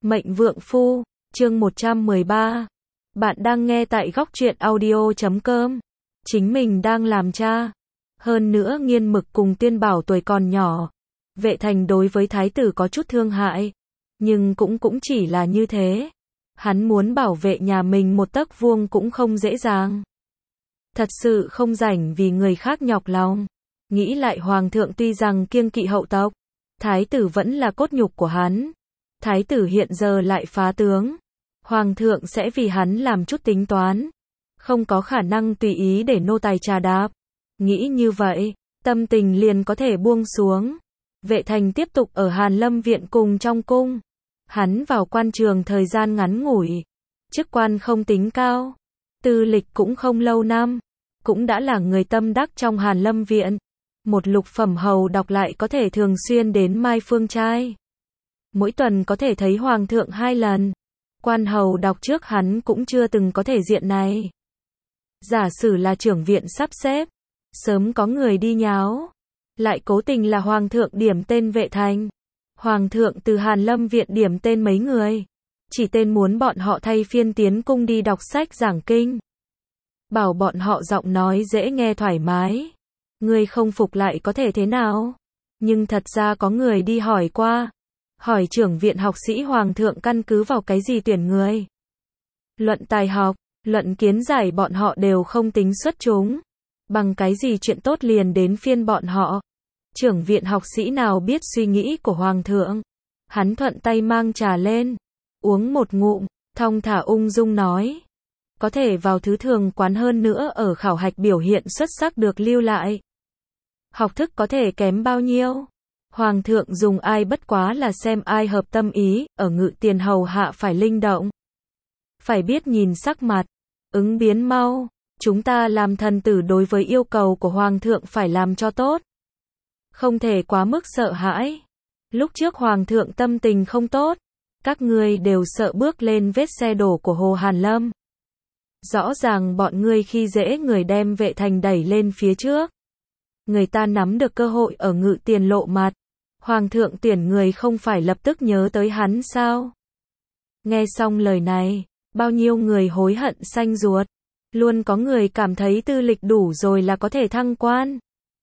Mệnh Vượng Phu, chương 113. Bạn đang nghe tại góc truyện audio.com. Chính mình đang làm cha. Hơn nữa Nghiên Mực cùng Tiên Bảo tuổi còn nhỏ. Vệ Thành đối với thái tử có chút thương hại. Nhưng cũng chỉ là như thế. Hắn muốn bảo vệ nhà mình một tấc vuông cũng không dễ dàng. Thật sự không rảnh vì người khác nhọc lòng. Nghĩ lại hoàng thượng tuy rằng kiêng kỵ hậu tộc, thái tử vẫn là cốt nhục của hắn. Thái tử hiện giờ lại phá tướng. Hoàng thượng sẽ vì hắn làm chút tính toán. Không có khả năng tùy ý để nô tài trà đạp. Nghĩ như vậy, tâm tình liền có thể buông xuống. Vệ Thành tiếp tục ở Hàn Lâm Viện cùng trong cung. Hắn vào quan trường thời gian ngắn ngủi. Chức quan không tính cao. Tư lịch cũng không lâu năm. Cũng đã là người tâm đắc trong Hàn Lâm Viện. Một lục phẩm hầu đọc lại có thể thường xuyên đến Mai Phương Trai. Mỗi tuần có thể thấy hoàng thượng 2 lần. Quan hầu đọc trước hắn cũng chưa từng có thể diện này. Giả sử là trưởng viện sắp xếp, sớm có người đi nháo. Lại cố tình là hoàng thượng điểm tên Vệ Thành. Hoàng thượng từ Hàn Lâm Viện điểm tên mấy người. Chỉ tên muốn bọn họ thay phiên tiến cung đi đọc sách giảng kinh. Bảo bọn họ giọng nói dễ nghe thoải mái. Người không phục lại có thể thế nào? Nhưng thật ra có người đi hỏi qua. Hỏi trưởng viện học sĩ hoàng thượng căn cứ vào cái gì tuyển người? Luận tài học, luận kiến giải bọn họ đều không tính xuất chúng. Bằng cái gì chuyện tốt liền đến phiên bọn họ? Trưởng viện học sĩ nào biết suy nghĩ của hoàng thượng? Hắn thuận tay mang trà lên, uống một ngụm, thong thả ung dung nói. Có thể vào thứ thường quán hơn nữa ở khảo hạch biểu hiện xuất sắc được lưu lại. Học thức có thể kém bao nhiêu? Hoàng thượng dùng ai bất quá là xem ai hợp tâm ý, ở ngự tiền hầu hạ phải linh động. Phải biết nhìn sắc mặt, ứng biến mau. Chúng ta làm thần tử đối với yêu cầu của hoàng thượng phải làm cho tốt. Không thể quá mức sợ hãi. Lúc trước hoàng thượng tâm tình không tốt, các ngươi đều sợ bước lên vết xe đổ của Hồ Hàn Lâm. Rõ ràng bọn ngươi khi dễ người đem Vệ Thành đẩy lên phía trước. Người ta nắm được cơ hội ở ngự tiền lộ mặt. Hoàng thượng tuyển người không phải lập tức nhớ tới hắn sao? Nghe xong lời này, bao nhiêu người hối hận xanh ruột. Luôn có người cảm thấy tư lịch đủ rồi là có thể thăng quan.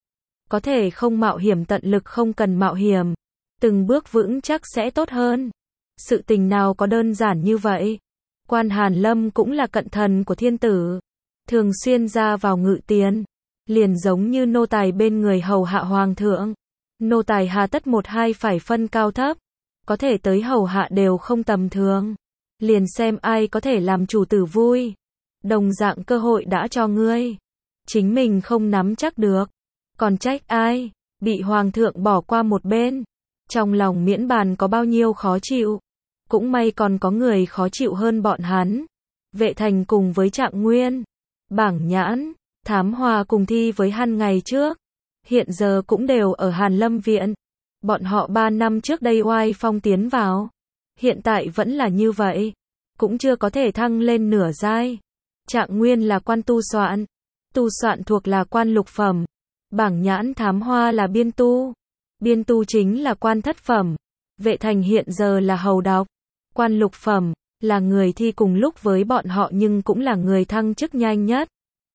Có thể không mạo hiểm tận lực không cần mạo hiểm. Từng bước vững chắc sẽ tốt hơn. Sự tình nào có đơn giản như vậy? Quan Hàn Lâm cũng là cận thần của thiên tử. Thường xuyên ra vào ngự tiền. Liền giống như nô tài bên người hầu hạ hoàng thượng. Nô tài hà tất một hai phải phân cao thấp. Có thể tới hầu hạ đều không tầm thường. Liền xem ai có thể làm chủ tử vui. Đồng dạng cơ hội đã cho ngươi. Chính mình không nắm chắc được. Còn trách ai? Bị hoàng thượng bỏ qua một bên. Trong lòng miễn bàn có bao nhiêu khó chịu. Cũng may còn có người khó chịu hơn bọn hắn. Vệ Thành cùng với Trạng Nguyên, Bảng Nhãn, Thám Hoa cùng thi với hắn ngày trước. Hiện giờ cũng đều ở Hàn Lâm Viện. Bọn họ 3 năm trước đây oai phong tiến vào. Hiện tại vẫn là như vậy. Cũng chưa có thể thăng lên nửa giai. Trạng Nguyên là quan tu soạn. Tu soạn thuộc là quan lục phẩm. Bảng Nhãn Thám Hoa là biên tu. Biên tu chính là quan thất phẩm. Vệ Thành hiện giờ là hầu đọc. Quan lục phẩm, là người thi cùng lúc với bọn họ nhưng cũng là người thăng chức nhanh nhất.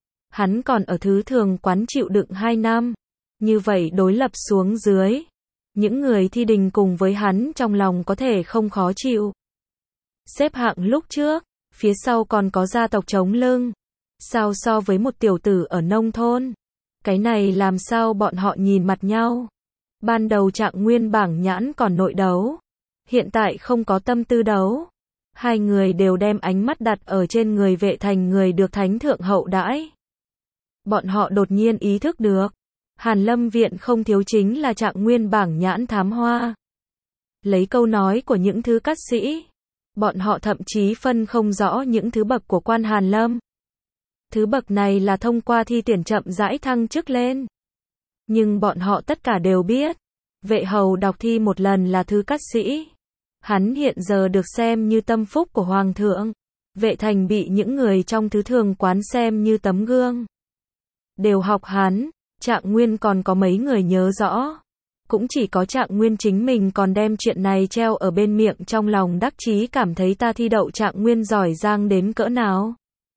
Hắn còn ở thứ thường quán chịu đựng 2 năm. Như vậy đối lập xuống dưới. Những người thi đình cùng với hắn trong lòng có thể không khó chịu. Xếp hạng lúc trước, phía sau còn có gia tộc chống lưng. Sao so với một tiểu tử ở nông thôn? Cái này làm sao bọn họ nhìn mặt nhau? Ban đầu Trạng Nguyên Bảng Nhãn còn nội đấu. Hiện tại không có tâm tư đấu. Hai người đều đem ánh mắt đặt ở trên người Vệ Thành, người được thánh thượng hậu đãi. Bọn họ đột nhiên ý thức được. Hàn Lâm Viện không thiếu chính là Trạng Nguyên Bảng Nhãn Thám Hoa. Lấy câu nói của những thứ cát sĩ. Bọn họ thậm chí phân không rõ những thứ bậc của quan Hàn Lâm. Thứ bậc này là thông qua thi tuyển chậm rãi thăng chức lên. Nhưng bọn họ tất cả đều biết. Vệ hầu đọc thi một lần là thứ cát sĩ. Hắn hiện giờ được xem như tâm phúc của hoàng thượng. Vệ Thành bị những người trong thứ thường quán xem như tấm gương. Đều học hắn. Trạng Nguyên còn có mấy người nhớ rõ. Cũng chỉ có Trạng Nguyên chính mình còn đem chuyện này treo ở bên miệng, trong lòng đắc chí cảm thấy ta thi đậu Trạng Nguyên giỏi giang đến cỡ nào.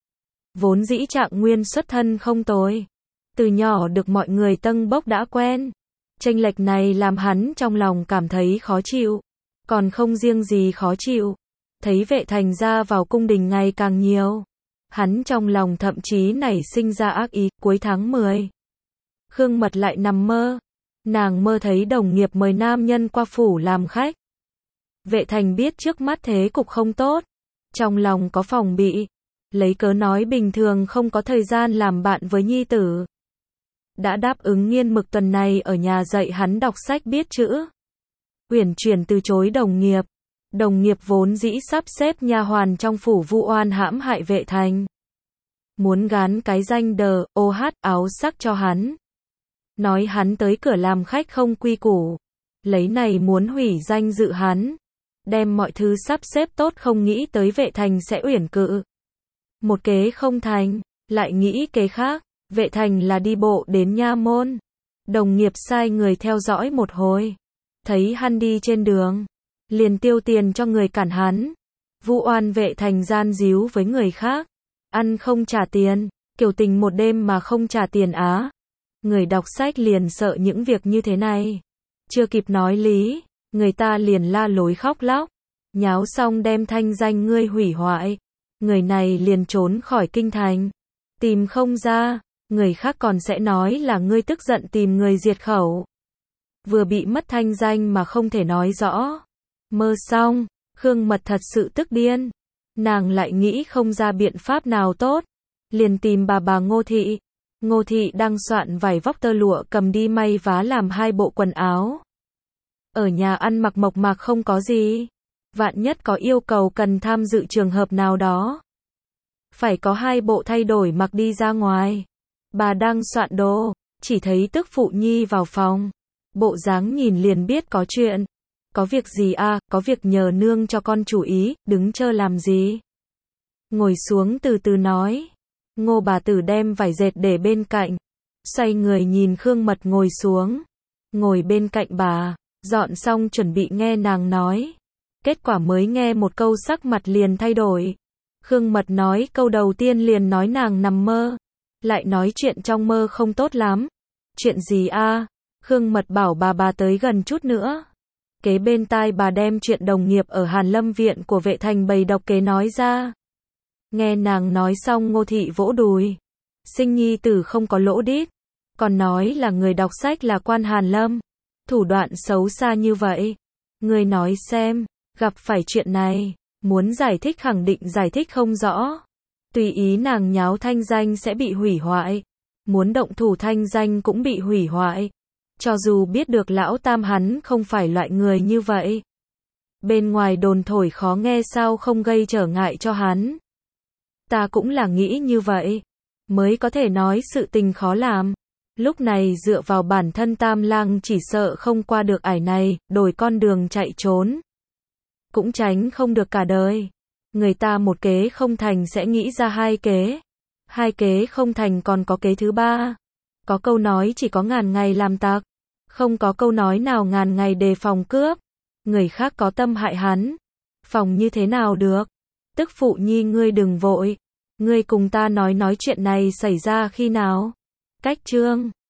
Vốn dĩ Trạng Nguyên xuất thân không tồi, từ nhỏ được mọi người tâng bốc đã quen. Chênh lệch này làm hắn trong lòng cảm thấy khó chịu, còn không riêng gì khó chịu, thấy Vệ Thành ra vào cung đình ngày càng nhiều, hắn trong lòng thậm chí nảy sinh ra ác ý. Cuối tháng 10, Khương Mật lại nằm mơ, nàng mơ thấy đồng nghiệp mời nam nhân qua phủ làm khách. Vệ Thành biết trước mắt thế cục không tốt, trong lòng có phòng bị, lấy cớ nói bình thường không có thời gian làm bạn với nhi tử. Đã đáp ứng Nghiên Mực tuần này ở nhà dạy hắn đọc sách biết chữ. Uyển chuyển từ chối đồng nghiệp. Đồng nghiệp vốn dĩ sắp xếp nha hoàn trong phủ vu oan hãm hại Vệ Thành, muốn gán cái danh DOH áo sắc cho hắn, nói hắn tới cửa làm khách không quy củ, lấy này muốn hủy danh dự hắn, đem mọi thứ sắp xếp tốt, không nghĩ tới Vệ Thành sẽ uyển cự. Một kế không thành, lại nghĩ kế khác. Vệ Thành là đi bộ đến nha môn, đồng nghiệp sai người theo dõi một hồi, thấy hắn đi trên đường, liền tiêu tiền cho người cản hắn, vu oan Vệ Thành gian díu với người khác, ăn không trả tiền, kiểu tình một đêm mà không trả tiền á. Người đọc sách liền sợ những việc như thế này, chưa kịp nói lý, người ta liền la lối khóc lóc, nháo xong đem thanh danh ngươi hủy hoại, người này liền trốn khỏi kinh thành, tìm không ra. Người khác còn sẽ nói là ngươi tức giận tìm người diệt khẩu. Vừa bị mất thanh danh mà không thể nói rõ. Mơ xong, Khương Mật thật sự tức điên. Nàng lại nghĩ không ra biện pháp nào tốt. Liền tìm bà Ngô Thị. Ngô Thị đang soạn vải vóc tơ lụa cầm đi may vá làm 2 bộ quần áo. Ở nhà ăn mặc mộc mạc không có gì. Vạn nhất có yêu cầu cần tham dự trường hợp nào đó. Phải có 2 bộ thay đổi mặc đi ra ngoài. Bà đang soạn đồ, chỉ thấy tức phụ nhi vào phòng. Bộ dáng nhìn liền biết có chuyện. Có việc gì à, có việc nhờ nương cho con chủ ý, đứng chờ làm gì. Ngồi xuống từ từ nói. Ngô bà tử đem vải dệt để bên cạnh. Xoay người nhìn Khương Mật ngồi xuống. Ngồi bên cạnh bà, dọn xong chuẩn bị nghe nàng nói. Kết quả mới nghe một câu sắc mặt liền thay đổi. Khương Mật nói câu đầu tiên liền nói nàng nằm mơ. Lại nói chuyện trong mơ không tốt lắm. Chuyện gì a? Khương Mật bảo bà tới gần chút nữa. Kế bên tai bà đem chuyện đồng nghiệp ở Hàn Lâm viện của Vệ Thành bày độc kế nói ra. Nghe nàng nói xong Ngô Thị vỗ đùi. Sinh nhi tử không có lỗ đít. Còn nói là người đọc sách là quan Hàn Lâm. Thủ đoạn xấu xa như vậy. Người nói xem, gặp phải chuyện này, muốn giải thích khẳng định giải thích không rõ. Tùy ý nàng nháo thanh danh sẽ bị hủy hoại. Muốn động thủ thanh danh cũng bị hủy hoại. Cho dù biết được lão tam hắn không phải loại người như vậy. Bên ngoài đồn thổi khó nghe sao không gây trở ngại cho hắn. Ta cũng là nghĩ như vậy. Mới có thể nói sự tình khó làm. Lúc này dựa vào bản thân Tam Lang chỉ sợ không qua được ải này, đổi con đường chạy trốn. Cũng tránh không được cả đời. Người ta một kế không thành sẽ nghĩ ra 2 kế. 2 kế không thành còn có kế thứ 3. Có câu nói chỉ có ngàn ngày làm tặc. Không có câu nói nào ngàn ngày đề phòng cướp. Người khác có tâm hại hắn. Phòng như thế nào được. Tức phụ nhi ngươi đừng vội. Ngươi cùng ta nói chuyện này xảy ra khi nào. Cách chương